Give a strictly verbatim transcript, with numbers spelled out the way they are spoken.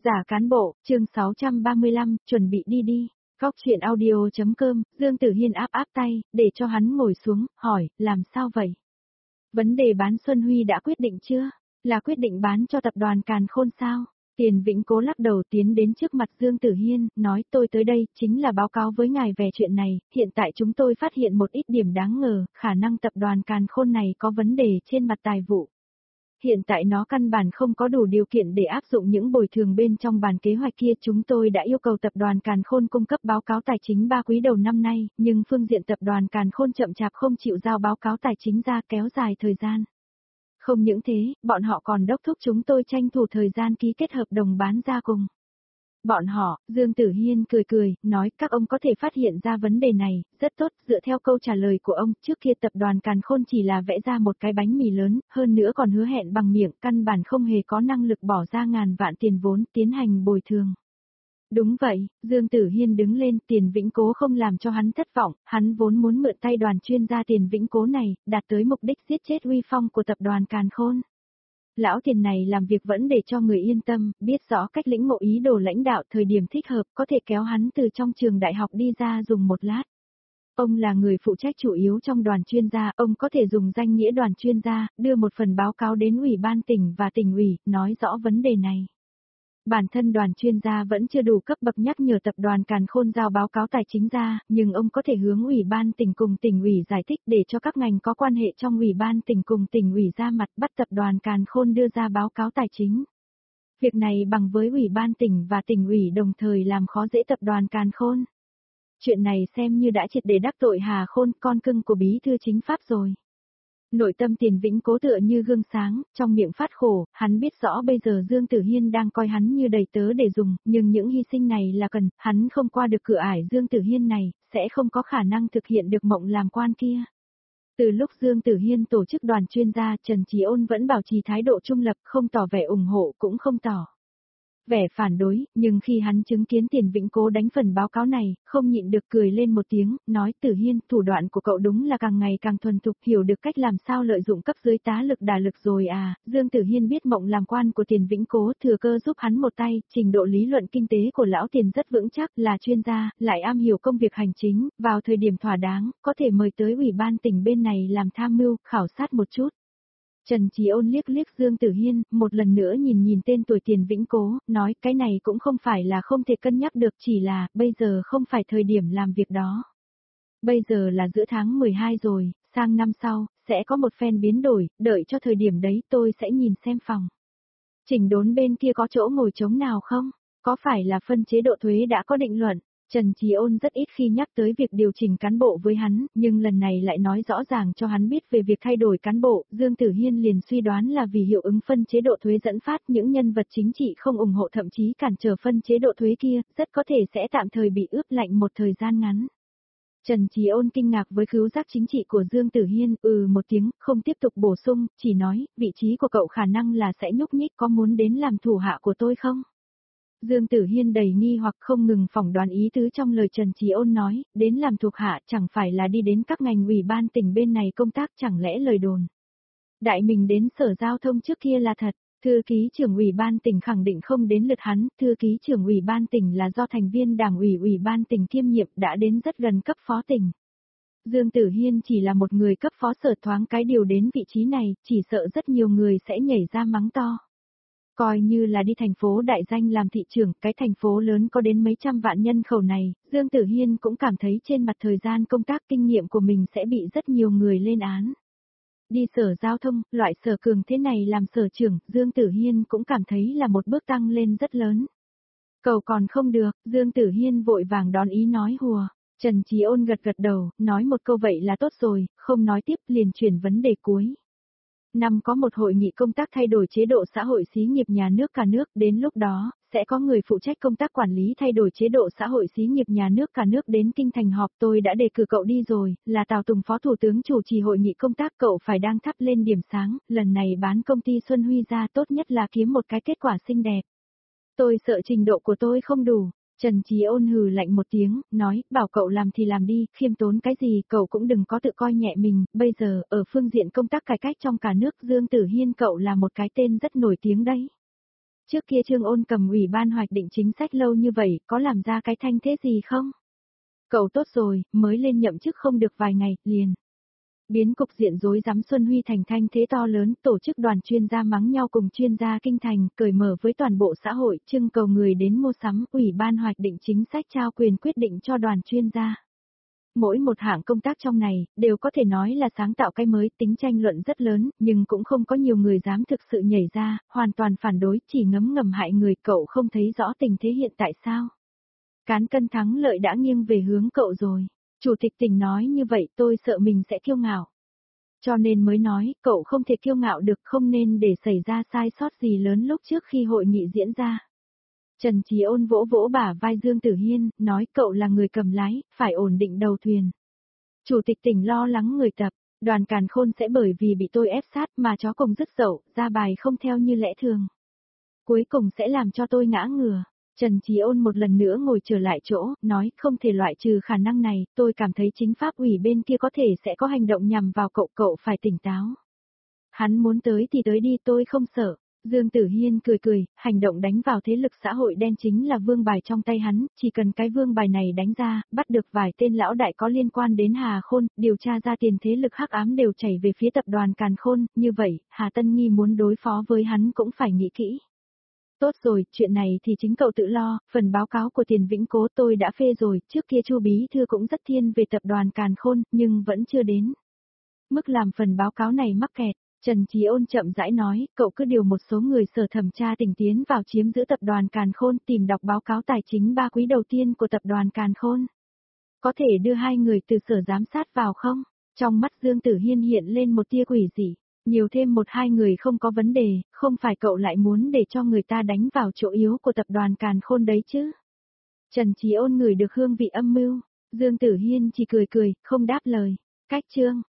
Giả cán bộ, chương sáu trăm ba mươi lăm, chuẩn bị đi đi. Góc chuyện audio.com, Dương Tử Hiên áp áp tay, để cho hắn ngồi xuống, hỏi, làm sao vậy? Vấn đề bán Xuân Huy đã quyết định chưa? Là quyết định bán cho tập đoàn Càn Khôn sao? Tiền Vĩnh Cố lắc đầu tiến đến trước mặt Dương Tử Hiên, nói tôi tới đây, chính là báo cáo với ngài về chuyện này, hiện tại chúng tôi phát hiện một ít điểm đáng ngờ, khả năng tập đoàn Càn Khôn này có vấn đề trên mặt tài vụ. Hiện tại nó căn bản không có đủ điều kiện để áp dụng những bồi thường bên trong bản kế hoạch kia. Chúng tôi đã yêu cầu tập đoàn Càn Khôn cung cấp báo cáo tài chính ba quý đầu năm nay, nhưng phương diện tập đoàn Càn Khôn chậm chạp không chịu giao báo cáo tài chính ra, kéo dài thời gian. Không những thế, bọn họ còn đốc thúc chúng tôi tranh thủ thời gian ký kết hợp đồng bán ra cùng. Bọn họ, Dương Tử Hiên cười cười, nói các ông có thể phát hiện ra vấn đề này, rất tốt, dựa theo câu trả lời của ông, trước kia tập đoàn Càn Khôn chỉ là vẽ ra một cái bánh mì lớn, hơn nữa còn hứa hẹn bằng miệng, căn bản không hề có năng lực bỏ ra ngàn vạn tiền vốn, tiến hành bồi thường. Đúng vậy, Dương Tử Hiên đứng lên, Tiền Vĩnh Cố không làm cho hắn thất vọng, hắn vốn muốn mượn tay đoàn chuyên gia Tiền Vĩnh Cố này, đạt tới mục đích giết chết uy phong của tập đoàn Càn Khôn. Lão Tiền này làm việc vẫn để cho người yên tâm, biết rõ cách lĩnh ngộ ý đồ lãnh đạo, thời điểm thích hợp có thể kéo hắn từ trong trường đại học đi ra dùng một lát. Ông là người phụ trách chủ yếu trong đoàn chuyên gia, ông có thể dùng danh nghĩa đoàn chuyên gia, đưa một phần báo cáo đến ủy ban tỉnh và tỉnh ủy, nói rõ vấn đề này. Bản thân đoàn chuyên gia vẫn chưa đủ cấp bậc nhắc nhở tập đoàn Càn Khôn giao báo cáo tài chính ra, nhưng ông có thể hướng ủy ban tỉnh cùng tỉnh ủy giải thích để cho các ngành có quan hệ trong ủy ban tỉnh cùng tỉnh ủy ra mặt bắt tập đoàn Càn Khôn đưa ra báo cáo tài chính. Việc này bằng với ủy ban tỉnh và tỉnh ủy đồng thời làm khó dễ tập đoàn Càn Khôn. Chuyện này xem như đã triệt để đắc tội Hà Khôn, con cưng của bí thư chính pháp rồi. Nội tâm Tiền Vĩnh Cố tựa như gương sáng, trong miệng phát khổ, hắn biết rõ bây giờ Dương Tử Hiên đang coi hắn như đầy tớ để dùng, nhưng những hy sinh này là cần, hắn không qua được cửa ải Dương Tử Hiên này, sẽ không có khả năng thực hiện được mộng làm quan kia. Từ lúc Dương Tử Hiên tổ chức đoàn chuyên gia, Trần Chí Ôn vẫn bảo trì thái độ trung lập, không tỏ vẻ ủng hộ cũng không tỏ vẻ phản đối, nhưng khi hắn chứng kiến Tiền Vĩnh Cố đánh phần báo cáo này, không nhịn được cười lên một tiếng, nói Tử Hiên, thủ đoạn của cậu đúng là càng ngày càng thuần thục, hiểu được cách làm sao lợi dụng cấp dưới tá lực đả lực rồi à. Dương Tử Hiên biết mộng làm quan của Tiền Vĩnh Cố, thừa cơ giúp hắn một tay, trình độ lý luận kinh tế của lão Tiền rất vững chắc, là chuyên gia, lại am hiểu công việc hành chính, vào thời điểm thỏa đáng, có thể mời tới ủy ban tỉnh bên này làm tham mưu, khảo sát một chút. Trần Chí Ôn liếc liếc Dương Tử Hiên, một lần nữa nhìn nhìn tên tuổi Tiền Vĩnh Cố, nói cái này cũng không phải là không thể cân nhắc được, chỉ là, bây giờ không phải thời điểm làm việc đó. Bây giờ là giữa tháng mười hai rồi, sang năm sau, sẽ có một phen biến đổi, đợi cho thời điểm đấy tôi sẽ nhìn xem phòng. Chỉnh đốn bên kia có chỗ ngồi trống nào không? Có phải là phân chế độ thuế đã có định luận? Trần Chí Ôn rất ít khi nhắc tới việc điều chỉnh cán bộ với hắn, nhưng lần này lại nói rõ ràng cho hắn biết về việc thay đổi cán bộ, Dương Tử Hiên liền suy đoán là vì hiệu ứng phân chế độ thuế dẫn phát những nhân vật chính trị không ủng hộ thậm chí cản trở phân chế độ thuế kia, rất có thể sẽ tạm thời bị ướp lạnh một thời gian ngắn. Trần Chí Ôn kinh ngạc với khứu giác chính trị của Dương Tử Hiên, ừ một tiếng, không tiếp tục bổ sung, chỉ nói, vị trí của cậu khả năng là sẽ nhúc nhích, có muốn đến làm thủ hạ của tôi không? Dương Tử Hiên đầy nghi hoặc không ngừng phỏng đoán ý tứ trong lời Trần Chí Ôn nói, đến làm thuộc hạ chẳng phải là đi đến các ngành ủy ban tỉnh bên này công tác, chẳng lẽ lời đồn. Đại mình đến sở giao thông trước kia là thật, thư ký trưởng ủy ban tỉnh khẳng định không đến lượt hắn, thư ký trưởng ủy ban tỉnh là do thành viên đảng ủy ủy ban tỉnh kiêm nhiệm đã đến rất gần cấp phó tỉnh. Dương Tử Hiên chỉ là một người cấp phó sở thoáng cái điều đến vị trí này, chỉ sợ rất nhiều người sẽ nhảy ra mắng to. Coi như là đi thành phố đại danh làm thị trưởng, cái thành phố lớn có đến mấy trăm vạn nhân khẩu này, Dương Tử Hiên cũng cảm thấy trên mặt thời gian công tác kinh nghiệm của mình sẽ bị rất nhiều người lên án. Đi sở giao thông, loại sở cường thế này làm sở trưởng, Dương Tử Hiên cũng cảm thấy là một bước tăng lên rất lớn. Cầu còn không được, Dương Tử Hiên vội vàng đón ý nói hùa. Trần Chí Ôn gật gật đầu, nói một câu vậy là tốt rồi, không nói tiếp liền chuyển vấn đề cuối. Năm có một hội nghị công tác thay đổi chế độ xã hội xí nghiệp nhà nước cả nước, đến lúc đó, sẽ có người phụ trách công tác quản lý thay đổi chế độ xã hội xí nghiệp nhà nước cả nước đến kinh thành họp, tôi đã đề cử cậu đi rồi, là Tào Tùng Phó Thủ tướng chủ trì hội nghị công tác, cậu phải đang thắp lên điểm sáng, lần này bán công ty Xuân Huy ra tốt nhất là kiếm một cái kết quả xinh đẹp. Tôi sợ trình độ của tôi không đủ. Trần Chí Ôn hừ lạnh một tiếng, nói, bảo cậu làm thì làm đi, khiêm tốn cái gì, cậu cũng đừng có tự coi nhẹ mình, bây giờ, ở phương diện công tác cải cách trong cả nước, Dương Tử Hiên cậu là một cái tên rất nổi tiếng đấy. Trước kia Trương Ôn cầm ủy ban hoạch định chính sách lâu như vậy, có làm ra cái thanh thế gì không? Cậu tốt rồi, mới lên nhậm chức không được vài ngày, liền. Biến cục diện rối rắm Xuân Huy thành thanh thế to lớn, tổ chức đoàn chuyên gia mắng nhau cùng chuyên gia kinh thành, cởi mở với toàn bộ xã hội, trưng cầu người đến mua sắm, ủy ban hoạch định chính sách trao quyền quyết định cho đoàn chuyên gia. Mỗi một hạng công tác trong này, đều có thể nói là sáng tạo cái mới, tính tranh luận rất lớn, nhưng cũng không có nhiều người dám thực sự nhảy ra, hoàn toàn phản đối, chỉ ngấm ngầm hại người. Cậu không thấy rõ tình thế hiện tại sao? Cán cân thắng lợi đã nghiêng về hướng cậu rồi. Chủ tịch tỉnh nói như vậy tôi sợ mình sẽ kiêu ngạo. Cho nên mới nói, cậu không thể kiêu ngạo được, không nên để xảy ra sai sót gì lớn lúc trước khi hội nghị diễn ra. Trần Chí Ôn vỗ vỗ bả vai Dương Tử Hiên, nói cậu là người cầm lái, phải ổn định đầu thuyền. Chủ tịch tỉnh lo lắng người tập, đoàn Càn Khôn sẽ bởi vì bị tôi ép sát mà chó cùng dứt dậu, ra bài không theo như lẽ thường. Cuối cùng sẽ làm cho tôi ngã ngửa. Trần Chí Ôn một lần nữa ngồi trở lại chỗ, nói không thể loại trừ khả năng này, tôi cảm thấy chính pháp ủy bên kia có thể sẽ có hành động nhằm vào cậu, cậu phải tỉnh táo. Hắn muốn tới thì tới đi, tôi không sợ. Dương Tử Hiên cười cười, hành động đánh vào thế lực xã hội đen chính là vương bài trong tay hắn, chỉ cần cái vương bài này đánh ra, bắt được vài tên lão đại có liên quan đến Hà Khôn, điều tra ra tiền thế lực hắc ám đều chảy về phía tập đoàn Càn Khôn, như vậy, Hà Tân Nghi muốn đối phó với hắn cũng phải nghĩ kỹ. Tốt rồi, chuyện này thì chính cậu tự lo, phần báo cáo của Tiền Vĩnh Cố tôi đã phê rồi, trước kia Chu Bí Thư cũng rất thiên về tập đoàn Càn Khôn, nhưng vẫn chưa đến. Mức làm phần báo cáo này mắc kẹt, Trần Chí Ôn chậm rãi nói, cậu cứ điều một số người sở thẩm tra tỉnh tiến vào chiếm giữ tập đoàn Càn Khôn, tìm đọc báo cáo tài chính ba quý đầu tiên của tập đoàn Càn Khôn. Có thể đưa hai người từ sở giám sát vào không? Trong mắt Dương Tử Hiên hiện lên một tia quỷ dị. Nhiều thêm một hai người không có vấn đề, không phải cậu lại muốn để cho người ta đánh vào chỗ yếu của tập đoàn Càn Khôn đấy chứ. Trần Chí Ôn ngửi được hương vị âm mưu, Dương Tử Hiên chỉ cười cười, không đáp lời. Cách chương